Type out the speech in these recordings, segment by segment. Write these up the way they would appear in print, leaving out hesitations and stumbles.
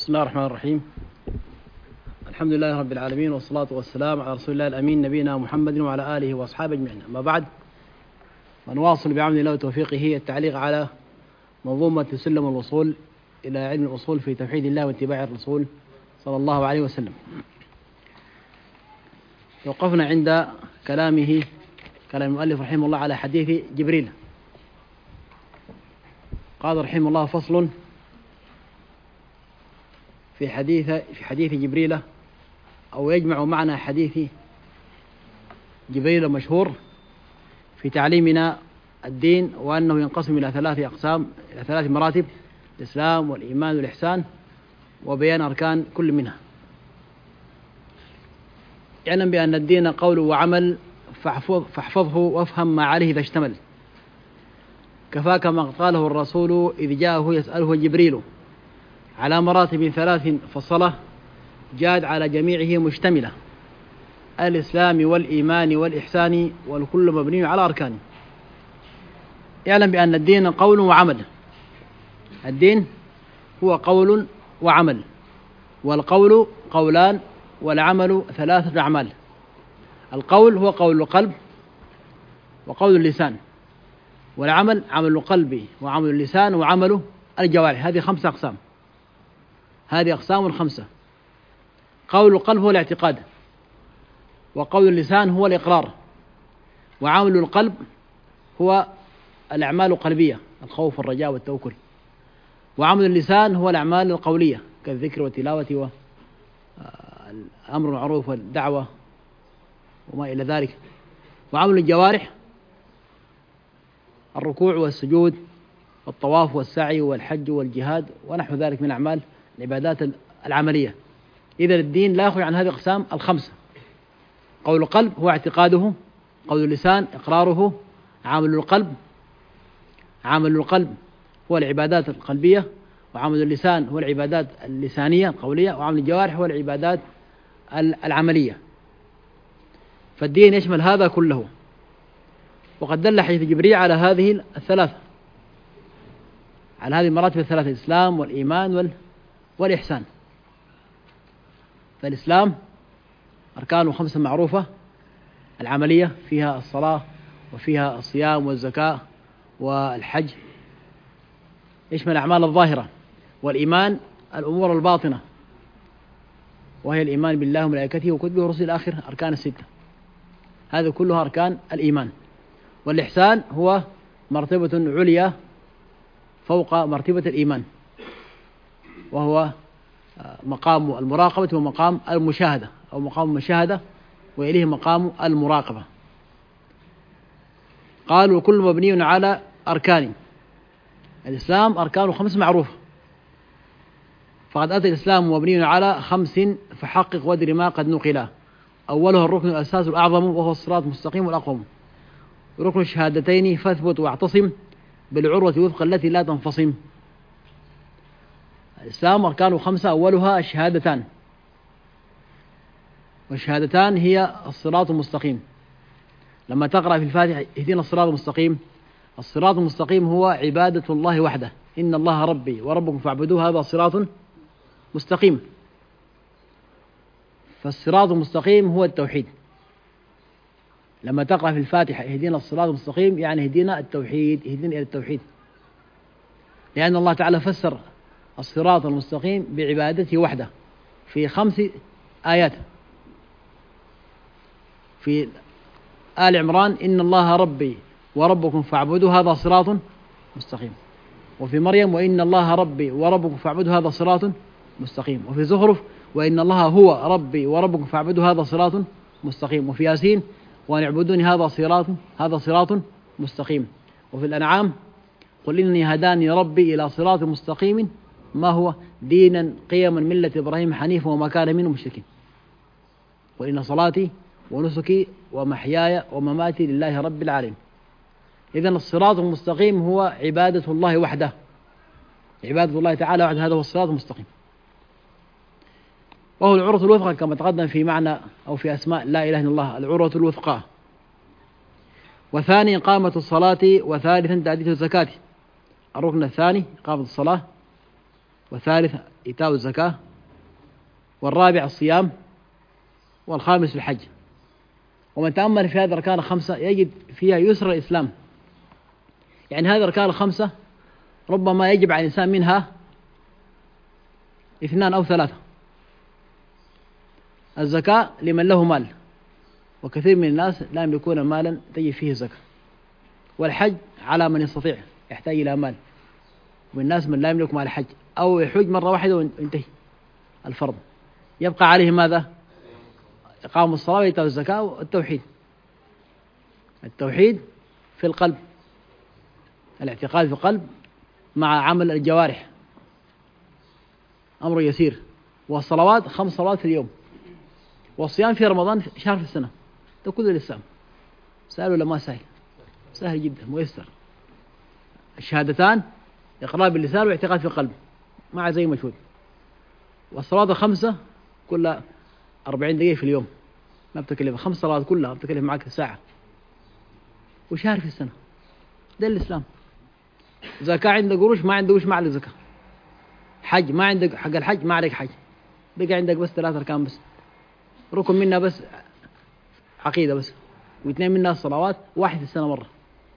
بسم الله الرحمن الرحيم. الحمد لله رب العالمين، والصلاة والسلام على رسول الله الأمين نبينا محمد وعلى آله وأصحابه أجمعين. أما بعد، ونواصل بعون الله وتوفيقه التعليق على منظومة سلم الوصول إلى علم الأصول في توحيد الله واتباع الرسول صلى الله عليه وسلم. توقفنا عند كلام المؤلف رحمه الله على حديث جبريل. قال رحمه الله: فصل في حديث جبريل، أو يجمع معنى حديث جبريل المشهور في تعليمنا الدين، وأنه ينقسم إلى 3 أقسام، إلى 3 مراتب: الإسلام والإيمان والإحسان، وبيان أركان كل منها. اعلم بأن الدين قول وعمل، فاحفظه وافهم ما عليه إذا اشتمل. كفاك ما قاله الرسول إذ جاءه يسأله جبريل، على مراتب 3 فصلة، جاد على جميعه مشتملة: الإسلام والإيمان والإحسان، والكل مبني على أركانه. اعلم بأن الدين قول وعمل. الدين هو قول وعمل، والقول قولان، والعمل 3 أعمال. القول هو قول القلب وقول اللسان، والعمل عمل القلب وعمل اللسان وعمل الجوارح. هذه 5 أقسام، هذه أقسام 5. قول القلب هو الاعتقاد، وقول اللسان هو الإقرار، وعمل القلب هو الأعمال القلبية: الخوف والرجاء والتوكل. وعمل اللسان هو الأعمال القولية كالذكر والتلاوة والأمر بالمعروف والدعوة وما إلى ذلك. وعمل الجوارح: الركوع والسجود والطواف والسعي والحج والجهاد ونحو ذلك من أعمال العبادات العملية. إذا الدين لا يخرج عن هذه الأقسام 5: قول القلب هو اعتقاده، قول اللسان إقراره، عمل القلب هو العبادات القلبية، وعمل اللسان هو العبادات اللسانية القولية، وعمل الجوارح هو العبادات العملية. فالدين يشمل هذا كله. وقد دل حديث جبريل على هذه 3، على هذه المراتب 3: الإسلام والإيمان والإحسان. فالإسلام أركانه 5 معروفة العملية، فيها الصلاة وفيها الصيام والزكاة والحج، يشمل الأعمال الظاهرة. والإيمان الأمور الباطنة، وهي الإيمان بالله وملائكته وكتبه ورسله إلى آخر أركان 6. هذه كلها أركان الإيمان. والإحسان هو مرتبة عليا فوق مرتبة الإيمان، وهو مقام المراقبة ومقام المشاهدة، أو مقام المشاهدة وإليه مقام المراقبة. قالوا كل مبني على أركان. الإسلام أركانه 5 معروفة، فقد أتى الإسلام مبني على 5 فحقق وادر ما قد نقلا. أولها الركن الأساس الأعظم، وهو الصراط المستقيم والأقوم. ركن الشهادتين: فاثبت واعتصم بالعروة الوثقى التي لا تنفصم. الإسلام أركانه 5، أولها الشهادتان، والشهادتان هي الصراط المستقيم. لما تقرأ في الفاتحة اهدنا الصراط المستقيم، الصراط المستقيم هو عبادة الله وحده: إن الله ربي وربكم فاعبدوه، هذا صراط مستقيم. فالصراط المستقيم هو التوحيد. لما تقرأ في الفاتحة اهدنا الصراط المستقيم، يعني اهدنا التوحيد، اهدنا إلى التوحيد، لأن الله تعالى فسر الصراط المستقيم بعبادته وحده في 5 آيات. في آل عمران: إن الله ربي وربكم فاعبدوه، هذا صراط مستقيم. وفي مريم: وإن الله ربي وربكم فاعبدوه، هذا صراط مستقيم. وفي زخرف: وإن الله هو ربي وربكم فاعبدوه، هذا صراط مستقيم. وفي ياسين: وأن اعبدوني، هذا صراط مستقيم. وفي الأنعام: قل إني هداني ربي إلى صراط مستقيم، ما هو دينا قيما ملة إبراهيم حنيفا وما كان من المشركين. قل إن صلاتي ونسكي ومحياي ومماتي لله رب العالمين. إذن الصراط المستقيم هو عبادة الله وحده، عبادة الله تعالى وحده، هذا هو الصراط المستقيم. وهو العروة الوثقى كما تقدم في معنى أو في أسماء لا إله إلا الله: العروة الوثقى. وثاني إقامة الصلاة، وثالثا تأدية الزكاة. الركن الثاني إقامة الصلاة، وثالث إيتاء الزكاة، والرابع الصيام، والخامس الحج. ومن تأمل في هذه الأركان الخمسة يجد فيها يسر الإسلام. يعني هذه الأركان الخمسة ربما يجب على الإنسان منها 2 أو 3. الزكاة لمن له مال، وكثير من الناس لا يملكون مالا تجب فيه الزكاة. والحج على من يستطيع يحتاج إلى مال، والناس من لا يملك مال الحج أو يحج مرة واحدة وينتهي الفرض، يبقى عليه ماذا؟ إقام الصلاة وإيتاء الزكاة والتوحيد. التوحيد في القلب، الاعتقاد في القلب مع عمل الجوارح، أمر يسير. والصلوات 5 صلوات في اليوم، والصيام في رمضان شهر في السنة. ده كله الإسلام. سهل ولا ما سهل؟ سهل جدا ميسر. الشهادتان إقرار باللسان واعتقاد في القلب مع زي مجهود. والصلاة 5 كلها 40 دقيقة في اليوم، ما بتكلف 5 صلوات كلها بتكلف معك ساعة، وشهر في السنة. ده الإسلام. زكاة عندك قروش، ما عندك قروش ما عليك زكاة. حج ما عندك حق الحج ما عليك حج، بقى عندك بس 3 أركان بس، ركن منها بس عقيدة بس، و2 منها الصلوات، 1 في السنة مرة.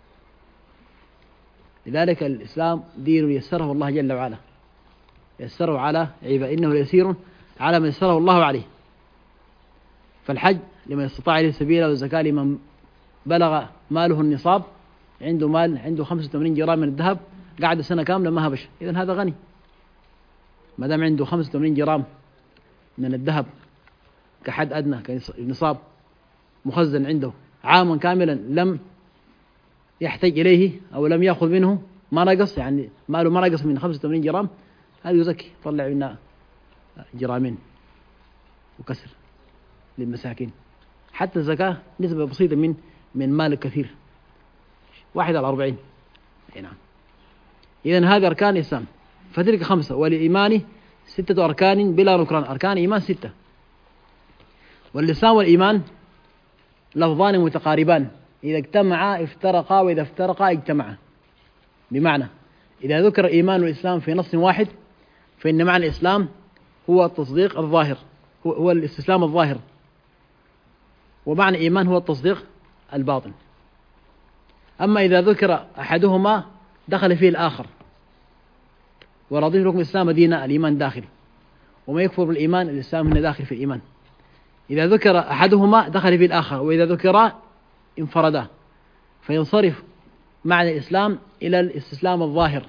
لذلك الإسلام دين يسره الله جل وعلا، يسره على عباده، إنه يسير على من يسره الله عليه. فالحج لمن استطاع إليه سبيلا، والزكاة لمن بلغ ماله النصاب، عنده مال، عنده 85 جرام من الذهب، قعد سنة كاملة ما هبش، إذن هذا غني. ما دام عنده 85 جرام من الذهب كحد أدنى كنصاب مخزن عنده عاما كاملا لم يحتاج إليه أو لم يأخذ منه، ما نقص، يعني ماله ما نقص من 85 جرام، هذا يزكي، طلع منها جرامين وكسر للمساكين. حتى الزكاة نسبة بسيطة من مال كثير، 1/40. نعم. إذن هذه أركان الإسلام، فتلك 5. وللإيمان 6 أركان بلا نكران. أركان إيمان 6. والإسلام والإيمان لفظان متقاربان، إذا اجتمعا افترقا، وإذا افترقا اجتمعا. بمعنى إذا ذكر الإيمان والإسلام في نص واحد فإن معنى الإسلام هو التصديق الظاهر، هو الاستسلام الظاهر، ومعنى الإيمان هو التصديق الباطن. أما إذا ذكر أحدهما دخل فيه الآخر، ورضيت لكم الإسلام دينا، الإيمان داخل، وما يكفر بالإيمان الإسلام هنا داخل في الإيمان. إذا ذكر أحدهما دخل فيه الآخر، وإذا ذكر انفردا، فينصرف معنى الإسلام إلى الاستسلام الظاهر،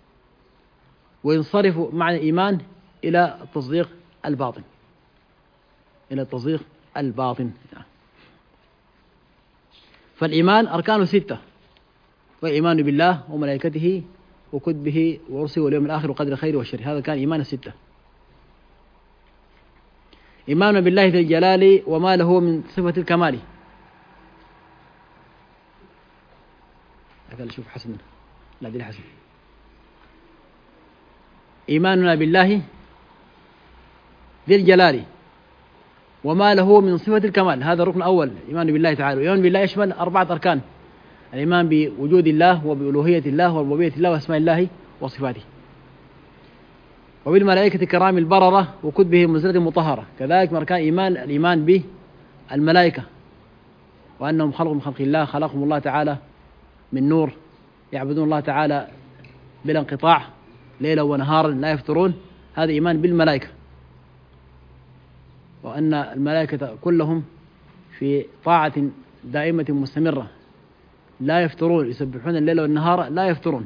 وينصرف معنى الإيمان إلى التصديق الباطن، إلى التصديق الباطن. فالإيمان أركانه 6، والإيمان بالله وملائكته وكتبه ورسله واليوم الآخر وقدر الخير والشر، هذا كان إيمان 6. إيمان بالله ذي الجلال وما له من صفة الكمال. هذا شوف حسن، لا دي حسن. إيماننا بالله ذي الجلال وما له من صفة الكمال، هذا الركن الأول، إيمان بالله تعالى. وإيمان بالله يشمل 4 أركان: الإيمان بوجود الله وبألوهية الله وربوبية الله وأسماء الله وصفاته، وبالملائكة الكرام البررة وكتبه المنزلة المطهرة. كذلك من أركان الإيمان بالملائكة، وأنهم خلق من خلق الله، خلقهم الله تعالى من نور، يعبدون الله تعالى بلا انقطاع ليلا ونهارا لا يفترون، هذا إيمان بالملائكة. وأن الملائكة كلهم في طاعة دائمة مستمرة لا يفترون، يسبحون الليل والنهار لا يفترون.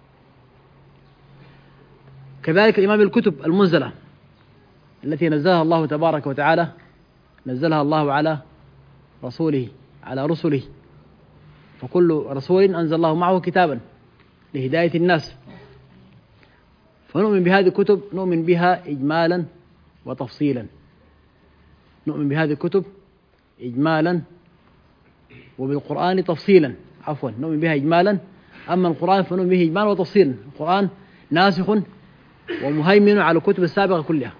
كذلك الإيمان بالكتب المنزلة التي نزلها الله تبارك وتعالى، نزلها الله على رسوله، على رسله، فكل رسول أنزل الله معه كتابا لهداية الناس، فنؤمن بهذه الكتب، نؤمن بها إجمالا وتفصيلا. نؤمن بهذه الكتب إجمالا، وبالقرآن تفصيلا، عفوا نؤمن بها إجمالا. أما القرآن فنؤمن به إجمالا وتفصيلا. القرآن ناسخ ومهيمن على الكتب السابقة كلها.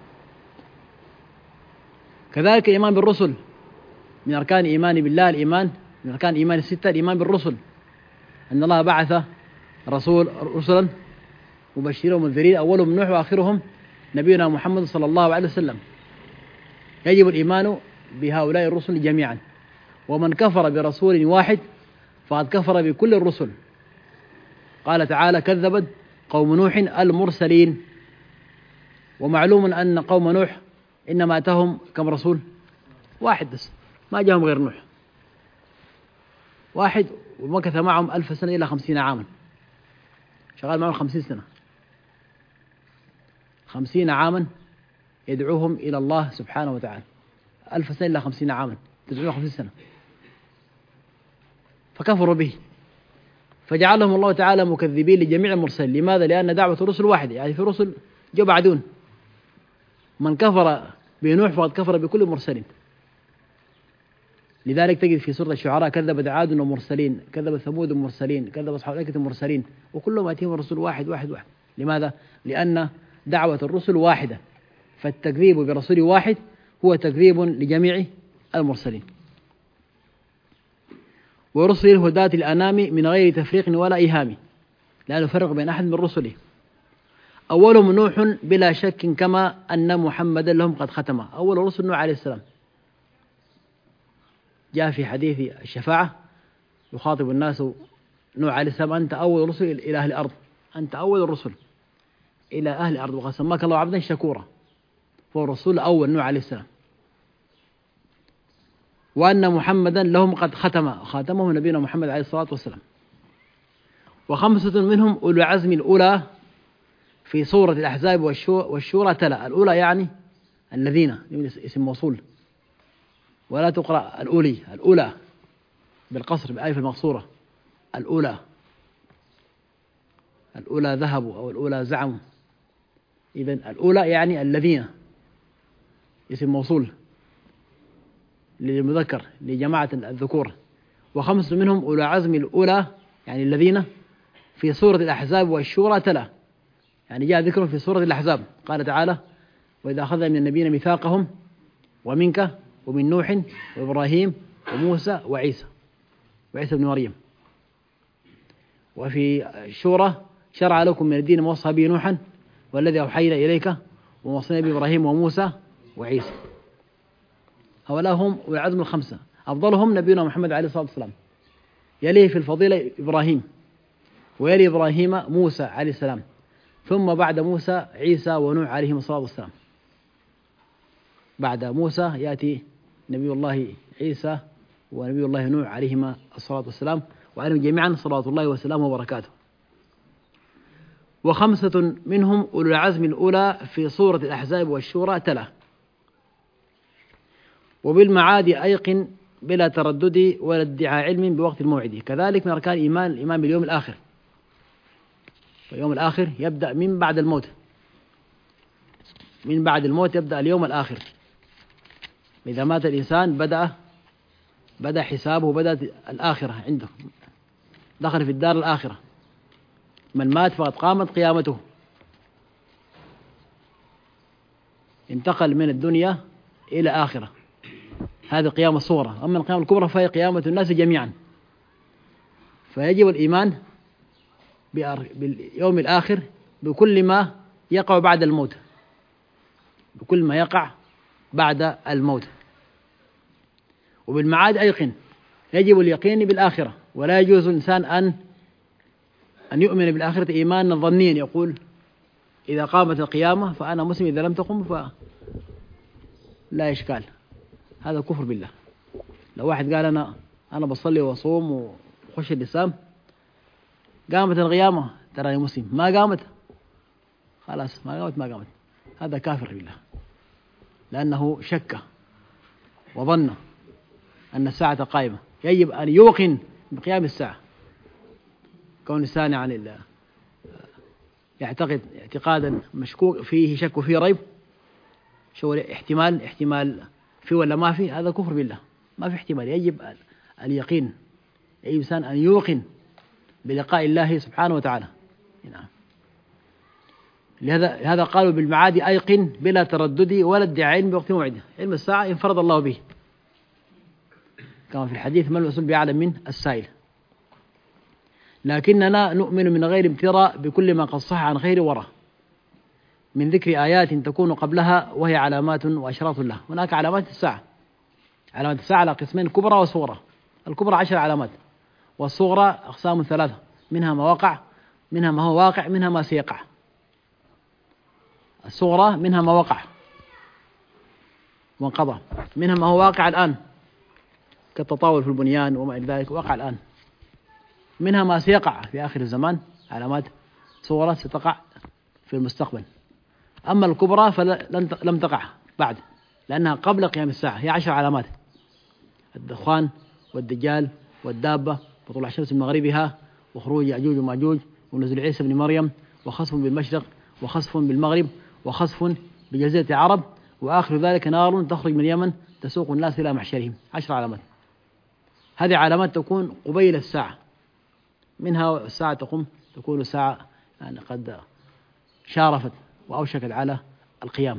كذلك الإيمان بالرسل من أركان إيمان بالله، الإيمان من أركان إيمان 6 الإيمان بالرسل، أن الله بعث رسلا مبشرين ومنذرين، أولهم نوح وآخرهم نبينا محمد صلى الله عليه وسلم. يجب الإيمان بهؤلاء الرسل جميعا، ومن كفر برسول واحد فقد كفر بكل الرسل. قال تعالى: كذبت قوم نوح المرسلين. ومعلوم أن قوم نوح إنما أتاهم كم رسول؟ واحد بس، ما جاءهم غير نوح واحد، ومكث معهم 1000 سنة إلى 50 عاما، شغال معهم 50 سنة، 50 عاما يدعوهم إلى الله سبحانه وتعالى. 1000 سنة إلى 50 عاما تدعوهم 50 سنة، فكفروا به، فجعلهم الله تعالى مكذبين لجميع المرسلين. لماذا؟ لأن دعوة الرسل واحدة، يعني في رسل جو بعدون. من كفر بنوح فقد كفر بكل المرسلين. لذلك تجد في سورة الشعراء: كذبت عاد ومرسلين، كذبت ثمود ومرسلين، كذب أصحاب الأيكة المرسلين، وكلهم يأتيهم الرسول واحد واحد واحد. لماذا؟ لأن دعوة الرسل واحدة، فالتكذيب برسول واحد هو تكذيب لجميع المرسلين. ورسل الهداة الأنام من غير تفريق ولا إيهام، لا نفرق بين أحد من رسله. أولهم نوح بلا شك، كما أن محمدا لهم قد ختم. أول رسل نوح عليه السلام، جاء في حديث الشفاعة يخاطب الناس نوح عليه السلام: أنت أول رسل إلى أهل الأرض، أنت أول الرسل إلى أهل الأرض، وقد سماك الله عبدا شكورا. فهو الرسول الأول نوح عليه السلام. وأن محمدا لهم قد خاتمه نبينا محمد عليه الصلاة والسلام. وخمسة منهم أولو العزم الأولى في سورة الأحزاب والشورى تلا. الأولى يعني الذين، اسم موصول، ولا تقرأ الأولي، الأولى بالقصر بألف المقصورة. الأولى، الأولى ذهبوا أو الأولى زعموا. إذن الأولى يعني الذين، اسم موصول للمذكر لجماعة الذكور. وخمسة منهم أولو عزم الأولى يعني الذين في سورة الأحزاب والشورى تلا، يعني جاء ذكرهم في سورة الأحزاب. قال تعالى: وإذا أخذنا من النبيين ميثاقهم ومنك ومن نوح وإبراهيم وموسى وعيسى بن مريم. وفي الشورى: شرع لكم من الدين ما وصى به نوحا والذي أوحينا إليك ووصينا بإبراهيم وموسى وعيسى. هؤلاء هم والعزم الخمسة. أفضلهم نبينا محمد عليه الصلاة والسلام، يليه في الفضيلة إبراهيم، ويلي إبراهيم موسى عليه السلام، ثم بعد موسى عيسى ونوح عليهم الصلاة والسلام. بعد موسى يأتي نبي الله عيسى ونبي الله نوح عليهما الصلاة والسلام، وعليهم جميعا صلاة الله وسلامه وبركاته. وخمسة منهم أولو العزم الأولى في سورة الأحزاب والشورى تلا. وبالمعاد أيقن بلا تردد ولا ادعاء علم بوقت الموعد. كذلك من أركان الإيمان باليوم الآخر. واليوم الآخر يبدأ من بعد الموت، من بعد الموت يبدأ اليوم الآخر. إذا مات الإنسان بدأ حسابه، بدأت الآخرة عنده، دخل في الدار الآخرة. من مات فقد قامت قيامته، انتقل من الدنيا إلى آخرة. هذه قيامة الصغرى. أما القيامة الكبرى فهي قيامة الناس جميعا. فيجب الإيمان باليوم الآخر بكل ما يقع بعد الموت، بكل ما يقع بعد الموت. وبالمعاد أيقن، يجب اليقين بالآخرة، ولا يجوز الإنسان أن يؤمن بالآخرة إيمانا ظنيا، يقول إذا قامت القيامة فأنا مسلم، إذا لم تقم فلا إشكال. هذا كفر بالله. لو واحد قال أنا بصلي وأصوم وخش الإسلام، قامت القيامة تراني مسلم، ما قامت خلاص، ما قامت، هذا كافر بالله، لأنه شك وظن أن الساعة قائمة. يجب أن يوقن بقيام الساعة. كون الإنسان يعني يعتقد اعتقادا مشكوك فيه، شك فيه ريب، شو احتمال فيه ولا ما فيه، هذا كفر بالله، ما في احتمال. يجب اليقين، يجب الإنسان أن يوقن بلقاء الله سبحانه وتعالى. نعم. لهذا قالوا بالمعاد أيقن بلا تردد ولا ادعاء علم بوقت موعده. علم الساعة انفرد الله به، كما في الحديث: ما المسؤول بأعلم من السائل. لكننا نؤمن من غير امتراء بكل ما قد صح عن خير ورى. من ذكر آيات تكون قبلها وهي علامات وأشراط لها. هناك علامات الساعة، علامات الساعة على قسمين: كبرى وصغرى. الكبرى 10 علامات، والصغرى أقسام 3، منها ما وقع، منها ما هو واقع، منها ما سيقع. الصغرى منها ما وقع وانقضى، منها ما هو واقع الآن كالتطاول في البنيان وما إلى ذلك، وقع الآن. منها ما سيقع في آخر الزمان، علامات صغرى ستقع في المستقبل. أما الكبرى فلم تقع بعد، لأنها قبل قيام الساعة. هي 10 علامات: الدخان والدجال والدابة وطلوع الشمس من مغربها وخروج يأجوج وماجوج ونزول عيسى بن مريم وخسف بالمشرق وخسف بالمغرب وخسف بجزيرة العرب وآخر ذلك نار تخرج من اليمن تسوق الناس إلى محشرهم. 10 علامات. هذه علامات تكون قبيل الساعة، منها الساعة تكون الساعة يعني قد شارفت وأوشكت على القيام.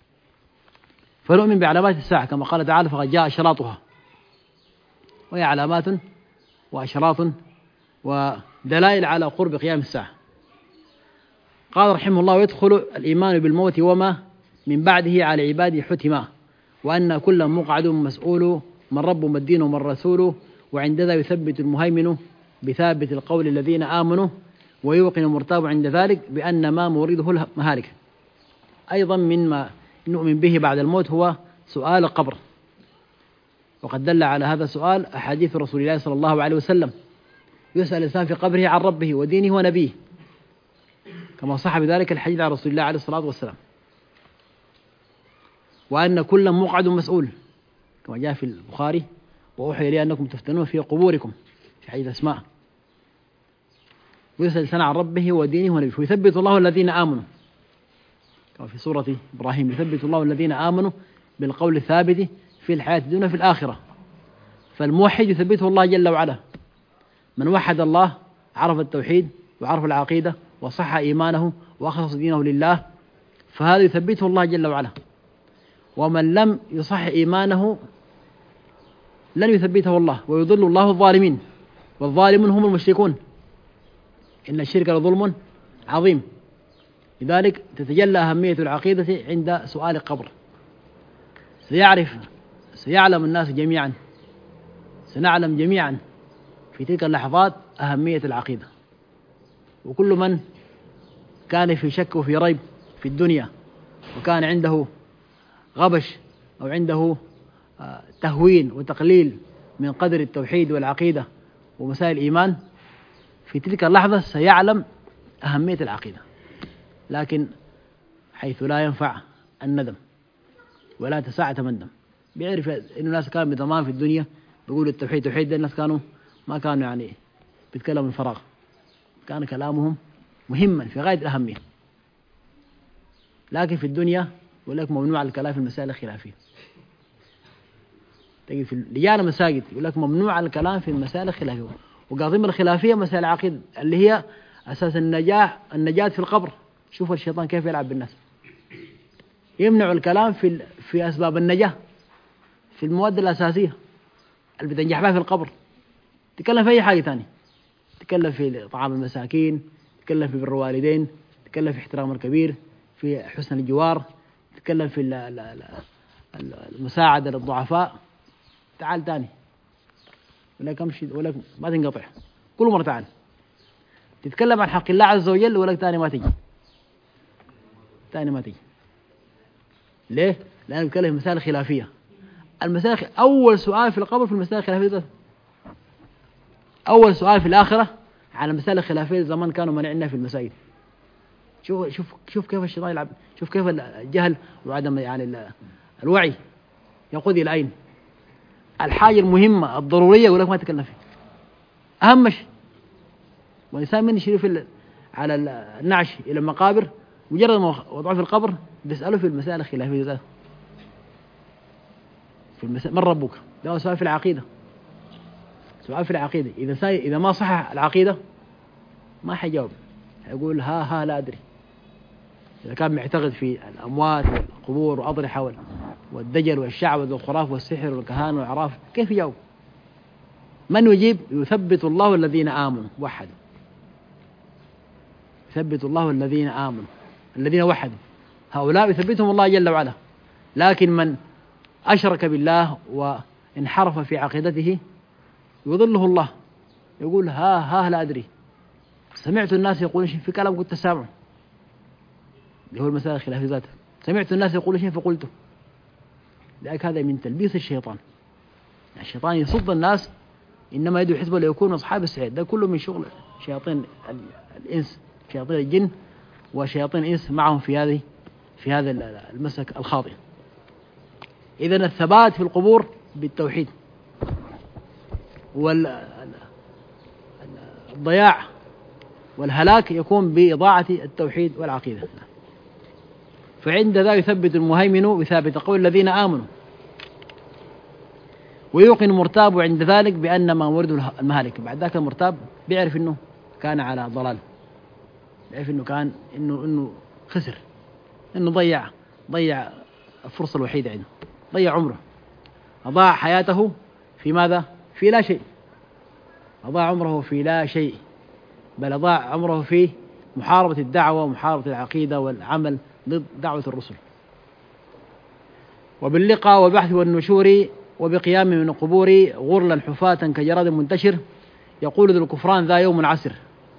فنؤمن بعلامات الساعة كما قال تعالى: فقد جاء أشراطها، وهي علامات وأشراط ودلائل على قرب قيام الساعة. قال رحمه الله: ويدخل الإيمان بالموت وما من بعده على عباده حتما، وأن كل مقعد مسؤول، من رب وما الدين وما الرسول، وعند ذا يثبت المهيمن بثابت القول الذين آمنوا، ويوقن المرتاب عند ذلك بأن ما مورده المهالك. أيضا مما نؤمن به بعد الموت هو سؤال القبر، وقد دل على هذا السؤال أحاديث رسول الله صلى الله عليه وسلم: يسأل الإنسان في قبره عن ربه ودينه ونبيه، كما صح بذلك الحديث عن رسول الله عليه الصلاة والسلام. وأن كل مقعد مسؤول، كما جاء في البخاري: وأوحي لي أنكم تفتنون في قبوركم، في حديث أسماء. ويسأل الإنسان عن ربه ودينه ونبيه، ويثبت الله الذين آمنوا، كما في سورة إبراهيم: يثبت الله الذين آمنوا بالقول الثابت في الحياة الدنيا وفي الآخرة. فالموحد يثبته الله جل وعلا. من وحد الله عرف التوحيد وعرف العقيدة وصح إيمانه وأخلص دينه لله، فهذا يثبته الله جل وعلا. ومن لم يصح إيمانه لن يثبته الله، ويضل الله الظالمين، والظالمون هم المشركون، إن الشرك لظلم عظيم. لذلك تتجلى أهمية العقيدة عند سؤال القبر. سيعلم الناس جميعا، سنعلم جميعا في تلك اللحظات أهمية العقيدة. وكل من كان في شك وفي ريب في الدنيا، وكان عنده غبش أو عنده تهوين وتقليل من قدر التوحيد والعقيدة ومسائل الإيمان، في تلك اللحظة سيعلم أهمية العقيدة. لكن حيث لا ينفع الندم ولا تساعة مندم، بيعرف إن الناس كانوا بضمان في الدنيا بيقولوا التوحيد توحيد، الناس ما كانوا يعني بيتكلموا من فراغ، كان كلامهم مهما في غاية الأهمية. لكن في الدنيا يقول لك ممنوع الكلام في المسائل الخلافية. تجي في لجان مساجد يقول لك ممنوع الكلام في المسائل الخلافية، وقاضين الخلافية مسائل العقيدة اللي هي أساس النجاة في القبر. شوفوا الشيطان كيف يلعب بالناس، يمنع الكلام في أسباب النجاة، في المواد الأساسية اللي بتنجح بها في القبر. تكلم في أي حاجة تانية، تكلم في طعام المساكين، تكلم في بر الوالدين، تكلم في احترام الكبير، في حسن الجوار، تتكلم في المساعدة للضعفاء. تعال تاني ولك امشي ولك ما تنقطع، كل مرة تعال تتكلم عن حق الله عز وجل ولك تاني ما تجي، تاني ما تجي. ليه؟ لأنه بيتكلم في مسائل خلافية. المسائل أول سؤال في القبر في المسائل الخلافية ده. أول سؤال في الآخرة على المسائل الخلافية زمان كانوا منعنا في المساجد. شوف كيف الشيطان يلعب، شوف كيف الجهل وعدم يعني الوعي يقود إلى أين. الحاجة المهمة الضرورية يقول لك ما تتكلم فيه، أهم شيء. والإنسان من يشيله على النعش إلى المقابر، مجرد ما وضعه في القبر بيسأله في المسائل الخلافية ده، في المسائل من ربك، ده سؤال في العقيدة. سؤال في العقيدة إذا ما صح العقيدة ما حيجاوب، يقول ها لا أدري. إذا كان معتقد في الأموات والقبور وأضرحة والدجل والشعوذة والخراف والسحر والكهان والعراف، كيف يجاوب؟ من يجيب؟ يثبت الله الذين آمنوا وحدوا. يثبت الله الذين آمنوا، الذين وحدوا، هؤلاء يثبتهم الله جل وعلا. لكن من أشرك بالله وانحرف في عقيدته يضله الله، يقول ها لا أدري، سمعت الناس يقولون شيء، في كلام كنت سامعه، اللي هو المسائل الخلافية ذاتها، سمعت الناس يقولون شيء فقلته. لذلك هذا من تلبيس الشيطان، يعني الشيطان يصد الناس، إنما يدعو حزبه ليكونوا أصحاب السعير. ده كله من شغل شياطين الإنس، شياطين الجن وشياطين الإنس معهم في هذا المسلك الخاطئ. إذن الثبات في القبور بالتوحيد، والضياع والهلاك يكون بإضاعة التوحيد والعقيدة. فعند ذا يثبت المهيمن بثابت قول الذين آمنوا، ويوقن المرتاب عند ذلك بأن ما ورده المهلك. بعد ذاك المرتاب بيعرف إنه كان على ضلال، بيعرف إنه كان إنه خسر، إنه ضيع الفرصة الوحيدة عنده، ضيع عمره، أضاع حياته في ماذا؟ في لا شيء. أضاع عمره في لا شيء، بل أضاع عمره في محاربة الدعوة ومحاربة العقيدة والعمل ضد دعوة الرسل. وباللقاء والبحث والنشور وبقيام من القبور غرلا حفاة كجراد منتشر، يقول ذو الكفران ذا يوم عسر.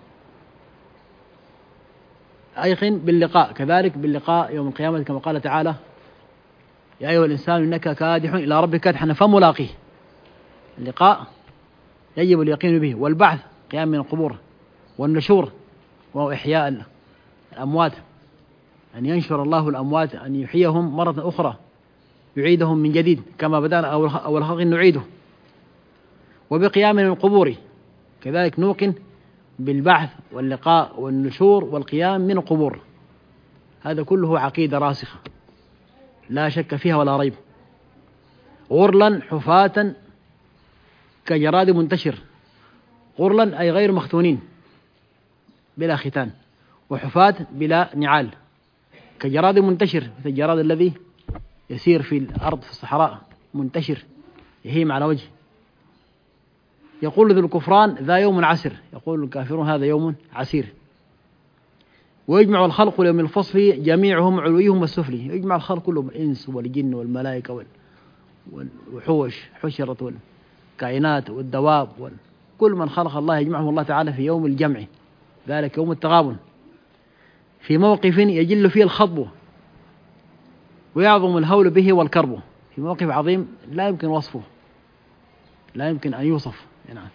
أيقن باللقاء، كذلك باللقاء يوم القيامة كما قال تعالى يا أيها الإنسان إنك كادح إلى ربك كدحا فملاقيه. اللقاء يجب اليقين به، والبعث قيام من القبور، والنشور وهو إحياء الأموات، أن ينشر الله الأموات، أن يحييهم مرة أخرى، يعيدهم من جديد كما بدأنا أول خلق نعيده. وبقيام من القبور كذلك نوقن بالبعث واللقاء والنشور والقيام من القبور، هذا كله عقيدة راسخة لا شك فيها ولا ريب. غرلا حفاة كجراد منتشر، غرلا أي غير مختونين بلا ختان، وحفاة بلا نعال، كجراد منتشر، مثل الجراد الذي يسير في الأرض في الصحراء منتشر يهيم على وجه. يقول ذو الكفران ذا يوم عسر، يقول الكافرون هذا يوم عسير. ويجمع الخلق ليوم الفصل جميعهم علويهم والسفلي، يجمع الخلق كلهم، الإنس والجن والملائكة والوحوش، حشرة والكائنات والدواب كل من خلق الله يجمعهم الله تعالى في يوم الجمع، ذلك يوم التغابن، في موقف يجل فيه الخطب ويعظم الهول به والكرب، في موقف عظيم لا يمكن وصفه، لا يمكن أن يوصف. نعم،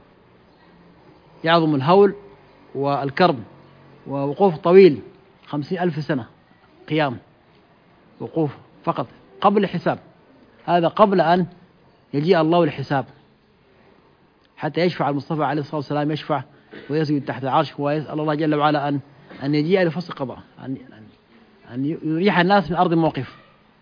يعظم الهول والكرب، ووقوف طويل 50,000 سنة قيام، وقوف فقط قبل الحساب، هذا قبل أن يجيء الله للحساب، حتى يشفع المصطفى عليه الصلاة والسلام، يشفع ويسجد تحت العرش ويسأل الله جل وعلا أن يجيء لفصل القضاء، أن يريح الناس من أرض الموقف.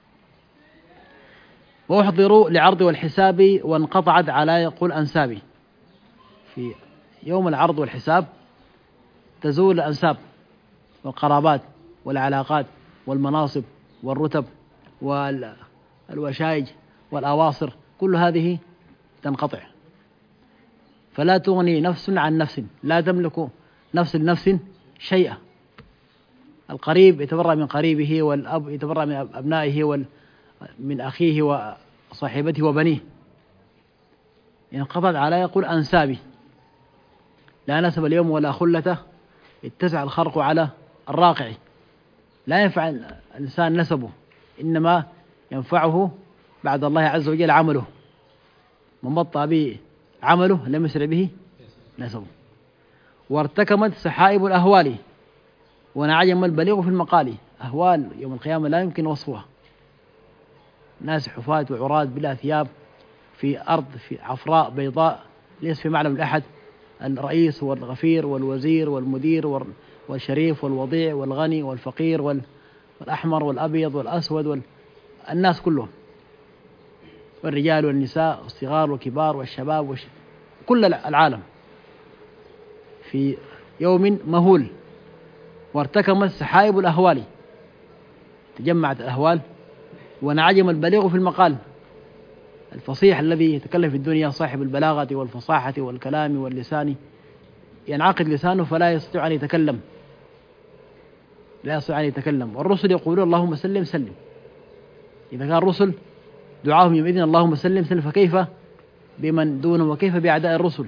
وأحضروا لعرض والحساب وانقطعت على يقول أنسابي، في يوم العرض والحساب تزول الأنساب والقرابات والعلاقات والمناصب والرتب والوشائج والأواصر، كل هذه تنقطع، فلا تغني نفس عن نفس، لا تملك نفس لنفس شيئا. القريب يتبرأ من قريبه، والأب يتبرأ من أبنائه من أخيه وصاحبته وبنيه. انقطعت على يقول أنسابي، لا نسب اليوم ولا خلته، اتسع الخرق على الراقع، لا ينفع الإنسان نسبه، إنما ينفعه بعد الله عز وجل عمله، من بطأ به عمله لم يسرع به نسبه. وارتكمت سحائب الأهوال ونعجم البليغ في المقال، أهوال يوم القيامة لا يمكن وصفها، ناس حفاة وعراة بلا ثياب في أرض في عفراء بيضاء ليس في معلم الأحد، الرئيس والغفير والوزير والمدير والشريف والوضيع والغني والفقير والأحمر والأبيض والأسود الناس كلهم، والرجال والنساء والصغار والكبار والشباب كل العالم في يوم مهول. وارتكمت سحائب الأهوال، تجمعت الأهوال، ونعجم البليغ في المقال، الفصيح الذي يتكلم في الدنيا صاحب البلاغة والفصاحة والكلام واللسان، ينعقد لسانه فلا يستطيع أن يتكلم، لا يستطيع أن يتكلم، والرسل يقولون اللهم سلم سلم. إذا كان الرسل دعاهم يومئذ اللهم سلم سلم، فكيف بمن دونه وكيف بأعداء الرسل؟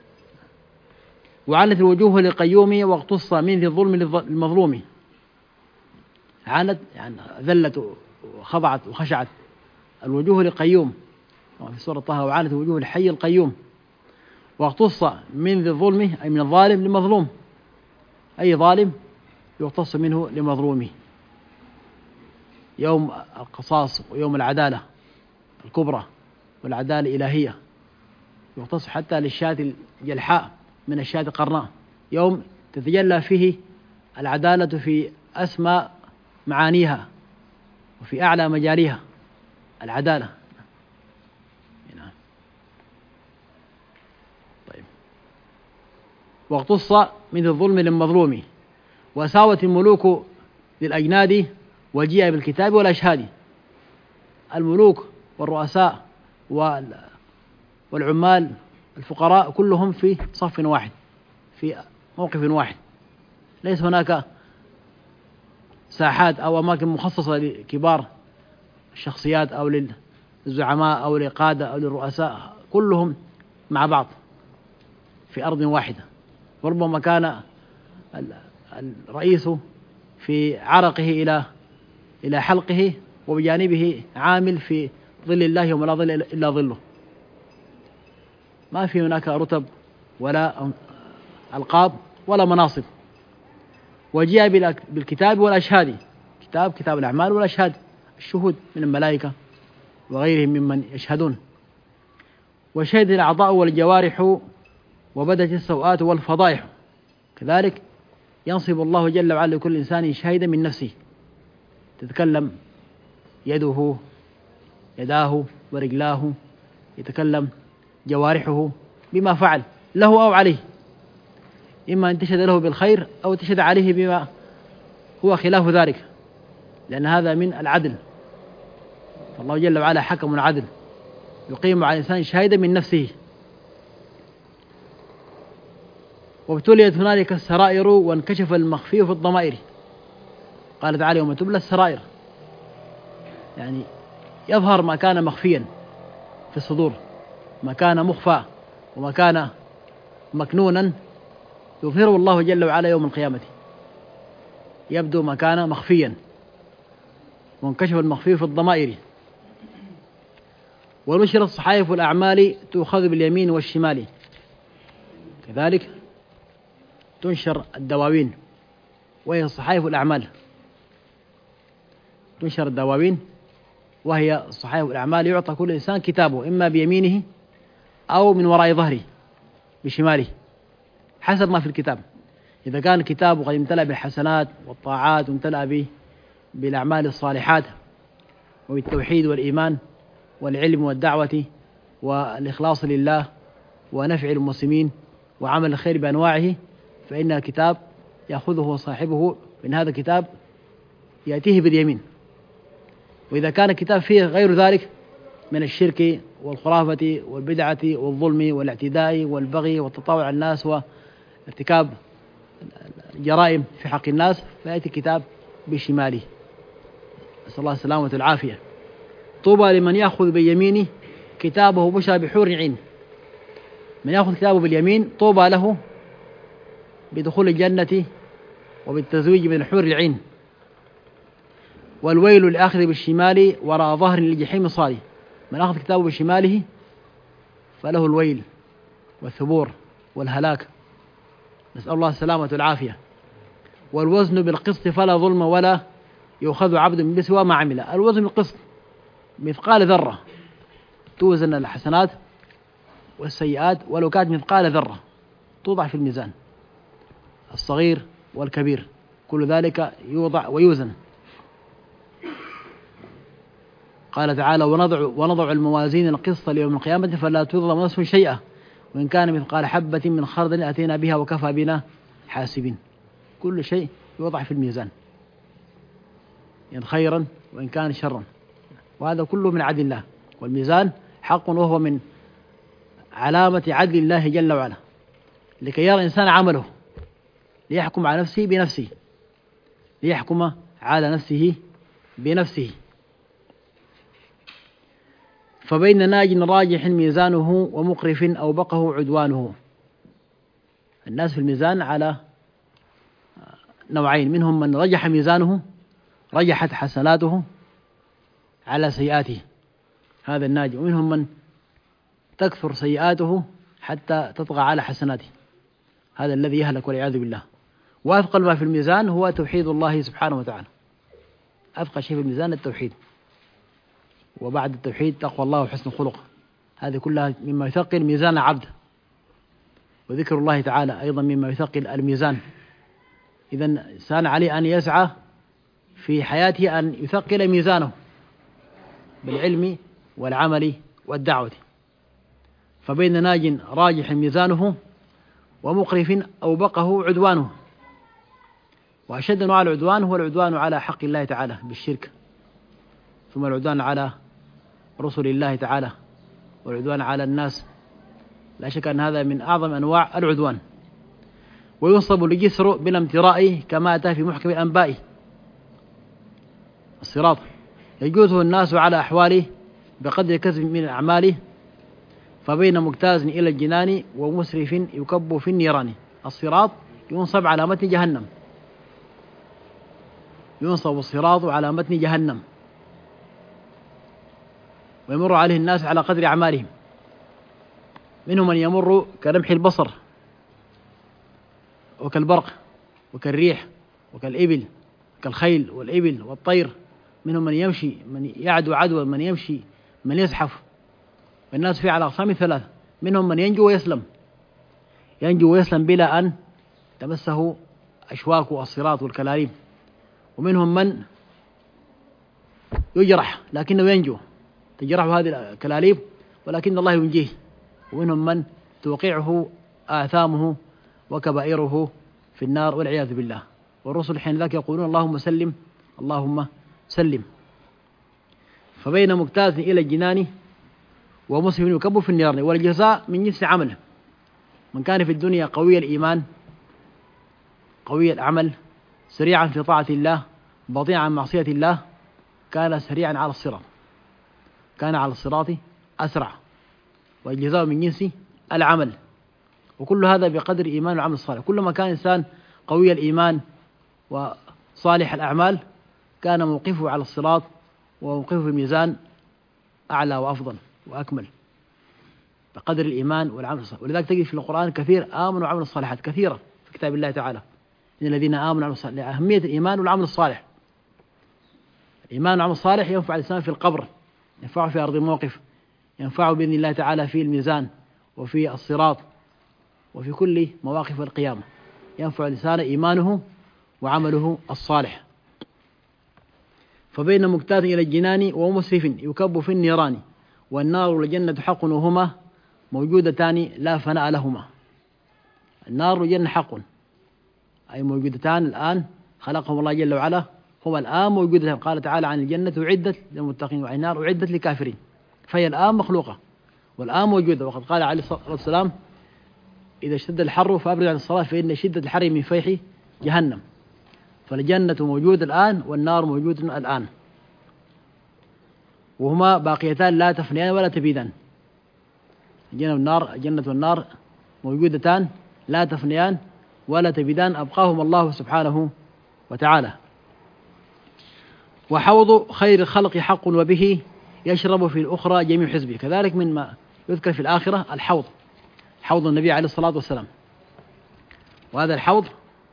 وعنت الوجوه للقيوم واقتص من ذي الظلم للمظلوم. عنت يعني ذلت وخضعت وخشعت الوجوه للقيوم في سورة طه، وعنت الوجوه للحي القيوم. واقتص من ذي الظلم أي من الظالم للمظلوم، أي ظالم يقتص منه لمظلومه. يوم القصاص ويوم العدالة الكبرى والعدالة الإلهية، يقتص حتى للشاة الجلحاء من الشاة القرناء، يوم تتجلى فيه العدالة في أسمى معانيها وفي أعلى مجاليها، العدالة. طيب. واقتص من الظلم للمظلوم، وساوت الملوك للأجناد وجيء بالكتاب والأشهاد. الملوك والرؤساء والعمال الفقراء كلهم في صف واحد، في موقف واحد، ليس هناك ساحات أو أماكن مخصصة لكبار الشخصيات أو للزعماء أو للقادة أو للرؤساء، كلهم مع بعض في أرض واحدة. وربما كان الرئيس في عرقه إلى حلقه، وبجانبه عامل في ظل الله يوم لا ظل إلا ظله. ما في هناك رتب ولا ألقاب ولا مناصب. وجاء بالكتاب والأشهاد، كتاب الأعمال والأشهاد، الشهود من الملائكة وغيرهم ممن يشهدون. وشهد الأعضاء والجوارح وبدت السوءات والفضائح. كذلك ينصب الله جل وعلا لكل إنسان شهيدا من نفسه، تتكلم يداه ورجلاه، يتكلم جوارحه بما فعل له أو عليه، إما أن تشهد له بالخير أو تشهد عليه بما هو خلاف ذلك، لأن هذا من العدل. فالله جل وعلا حكم عدل يقيم على الإنسان شهيدا من نفسه. وابتليت هنالك السرائر وانكشف المخفي في الضمائر. قال تعالى يوم تبلى السرائر، يعني يظهر ما كان مخفيا في الصدور، ما كان مخفى وما كان مكنونا يظهره الله جل وعلا يوم القيامة، يبدو ما كان مخفيا، وانكشف المخفي في الضمائر. ونشرت صحائف الأعمال تؤخذ باليمين والشمال. كذلك تنشر الدواوين، وهي صحائف الأعمال. تنشر الدواوين وهي صحائف الأعمال، يعطى كل إنسان كتابه إما بيمينه أو من وراء ظهره بشماله حسب ما في الكتاب. إذا كان الكتاب قد امتلأ بالحسنات والطاعات وامتلأ بالأعمال الصالحات وبالتوحيد والإيمان والعلم والدعوة والإخلاص لله ونفع المسلمين وعمل الخير بأنواعه، فإن الكتاب يأخذه صاحبه من هذا الكتاب يأتيه باليمين. وإذا كان الكتاب فيه غير ذلك من الشرك والخرافة والبدعة والظلم والاعتداء والبغي والتطاول على الناس وارتكاب الجرائم في حق الناس، فيأتي الكتاب بشماله. نسأل الله السلامة والعافية. طوبى لمن يأخذ بيمينه كتابه بشرى بحور عين. من يأخذ كتابه باليمين طوبى له بدخول الجنة وبالتزويج من حور العين. والويل لآخذ بالشمال وراء ظهر للجحيم صالي. من أخذ كتابه بشماله فله الويل والثبور والهلاك، نسأل الله السلامة والعافية. والوزن بالقسط فلا ظلم ولا يؤخذ عبد بسوى ما عمل. الوزن بالقسط مثقال ذرة، توزن الحسنات والسيئات ولو كانت مثقال ذرة، توضع في الميزان، الصغير والكبير كل ذلك يوضع ويوزن. قال تعالى ونضع الموازين القسط ليوم القيامة فلا تظلم نفس شيئا وإن كان مثقال حبة من خردل أتينا بها وكفى بنا حاسبين. كل شيء يوضع في الميزان، إن خيرا وإن كان شرا، وهذا كله من عدل الله. والميزان حق، وهو من علامة عدل الله جل وعلا، لكي يرى الإنسان عمله ليحكم على نفسه بنفسه. ليحكم على نفسه بنفسه. فبين ناج راجح ميزانه ومقرف أوبقه عدوانه. الناس في الميزان على نوعين، منهم من رجح ميزانه، رجحت حسناته على سيئاته، هذا الناجي، ومنهم من تكثر سيئاته حتى تطغى على حسناته، هذا الذي يهلك والعياذ بالله. وأثقل ما في الميزان هو توحيد الله سبحانه وتعالى، أثقل شيء في الميزان التوحيد، وبعد التوحيد تقوى الله وحسن الخلق، هذه كلها مما يثقل ميزان عبد. وذكر الله تعالى أيضا مما يثقل الميزان. إذن الإنسان عليه أن يسعى في حياته أن يثقل ميزانه بالعلم والعمل والدعوة. فبين ناج راجح ميزانه ومقرف أوبقه عدوانه. وأشد أنواع العدوان هو العدوان على حق الله تعالى بالشرك، ثم العدوان على رسل الله تعالى، والعدوان على الناس، لا شك أن هذا من أعظم أنواع العدوان. وينصب الجسر بلا امتراء كما أتى في محكم الأنباء. الصراط يجوزه الناس على أحواله بقدر كسب من الأعمال، فبين مجتاز إلى الجنان ومسرف يكب في النيران. الصراط ينصب على متن جهنم، ينصب الصراط على متن جهنم، ويمر عليه الناس على قدر أعمالهم. منهم من يمر كلمح البصر وكالبرق وكالريح وكالإبل، كالخيل والإبل والطير. منهم من يمشي، من يعدو عدوى، من يمشي، من يزحف. والناس فيه على أقسام ثلاثة. منهم من ينجو ويسلم، ينجو ويسلم بلا أن تمسه أشواك الصراط والكلاليب. ومنهم من يجرح لكنه ينجو، تجرح هذه الكلاليب ولكن الله ينجيه. ومنهم من توقعه آثامه وكبائره في النار والعياذ بالله. والرسل حين ذاك يقولون اللهم سلم اللهم سلم. فبين مجتاز إلى الجنان ومسلم يكب في النار. والجزاء من جنس عمله. من كان في الدنيا قوي الإيمان قوي العمل سريعا في طاعة الله بطيئا عن معصية الله، كان سريعا على الصراط، كان على الصراط أسرع. والجزاء من جنس العمل. وكل هذا بقدر إيمان والعمل الصالح. كلما كان إنسان قوي الإيمان وصالح الأعمال كان موقفه على الصراط وموقفه في الميزان أعلى وأفضل وأكمل بقدر الإيمان والعمل الصالح. ولذلك تجد في القرآن كثير آمنوا وعملوا الصالحات كثيرة في كتاب الله تعالى، إن الذين آمنوا وعملوا الصالحات، لأهمية الإيمان والعمل الصالح. الإيمان والعمل الصالح ينفع الإنسان في القبر، ينفعه في أرض الموقف، ينفعه بإذن الله تعالى في الميزان وفي الصراط وفي كل مواقف القيامة. ينفع الإنسان إيمانه وعمله الصالح. فبين مجتاز إلى الجنان ومسرف يكب في النيران. والنار والجنة حق وهما موجودتان لا فناء لهما. النار والجنة حق، أي موجودتان الآن خلقهم الله جل وعلا، هما الآن موجودتان. قال تعالى عن الجنة أعدت للمتقين وعن النار أعدت للكافرين. فهي الآن مخلوقة والآن موجودة. وقد قال عليه الصلاة والسلام إذا اشتد الحر فأبرد عن الصلاة فإن شدة الحر من فيح جهنم. فالجنة موجودة الآن والنار موجودة الآن، وهما باقيتان لا تفنيان ولا تبيدان. الجنة والنار موجودتان لا تفنيان ولا تبيدان، أبقاهم الله سبحانه وتعالى. وحوض خير الخلق حق وبه يشرب في الأخرى جميع حزبه. كذلك مما يذكر في الآخرة الحوض، حوض النبي عليه الصلاة والسلام. وهذا الحوض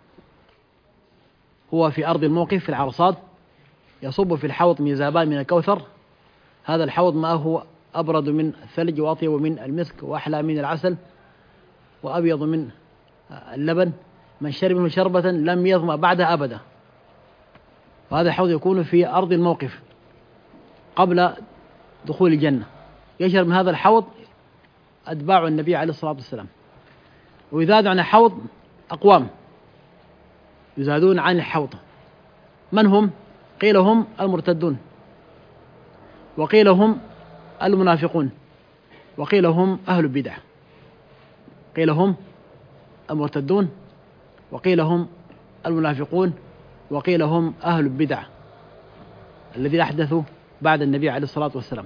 هو في أرض الموقف في العرصات، يصب في الحوض ميزابان من الكوثر. هذا الحوض ماءه أبرد من الثلج وأطيب من المسك وأحلى من العسل وأبيض من اللبن. من شرب منه شربة لم يظمأ بعدها أبدا. وهذا الحوض يكون في أرض الموقف قبل دخول الجنة. يشرب من هذا الحوض أتباع النبي عليه الصلاة والسلام. ويزاد عن الحوض أقوام يزادون عن الحوض. من هم؟ قيل هم المرتدون، وقيل هم المنافقون، وقيل هم أهل البدع. قيل هم المرتدون، وقيل هم المنافقون، وقيل هم أهل البدع الذين أحدثوا بعد النبي عليه الصلاة والسلام.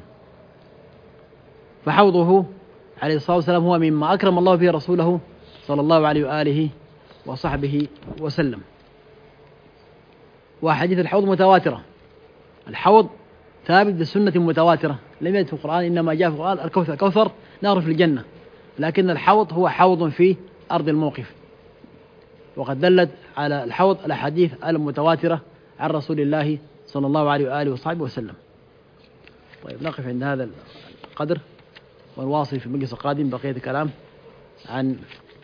فحوضه عليه الصلاة والسلام هو مما أكرم الله به رسوله صلى الله عليه وآله وصحبه وسلم. وأحاديث الحوض متواترة، الحوض ثابت بالسنة متواترة، لم يرد في القرآن، إنما جاء في القرآن الكوثر، كوثر نار في الجنة، لكن الحوض هو حوض في أرض الموقف. وقد دلت على الحوض الأحاديث المتواترة عن رسول الله صلى الله عليه وآله وصحبه وسلم. طيب نقف عند هذا القدر ونواصل في المجلس القادم بقية الكلام عن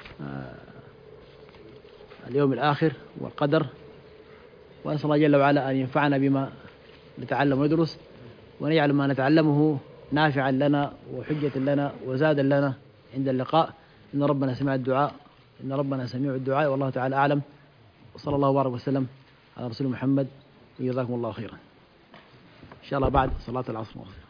اليوم الآخر والقدر، وأسأل الله جل وعلا أن ينفعنا بما نتعلم وندرس، وأن يجعل ما نتعلمه نافعا لنا وحجة لنا وزادا لنا عند اللقاء. إن ربنا سمع الدعاء، إن ربنا سميع الدعاء، والله تعالى أعلم، وصلى الله وبارك وسلم على رسول محمد، وجزاكم الله خيرا. إن شاء الله بعد صلاة العصر.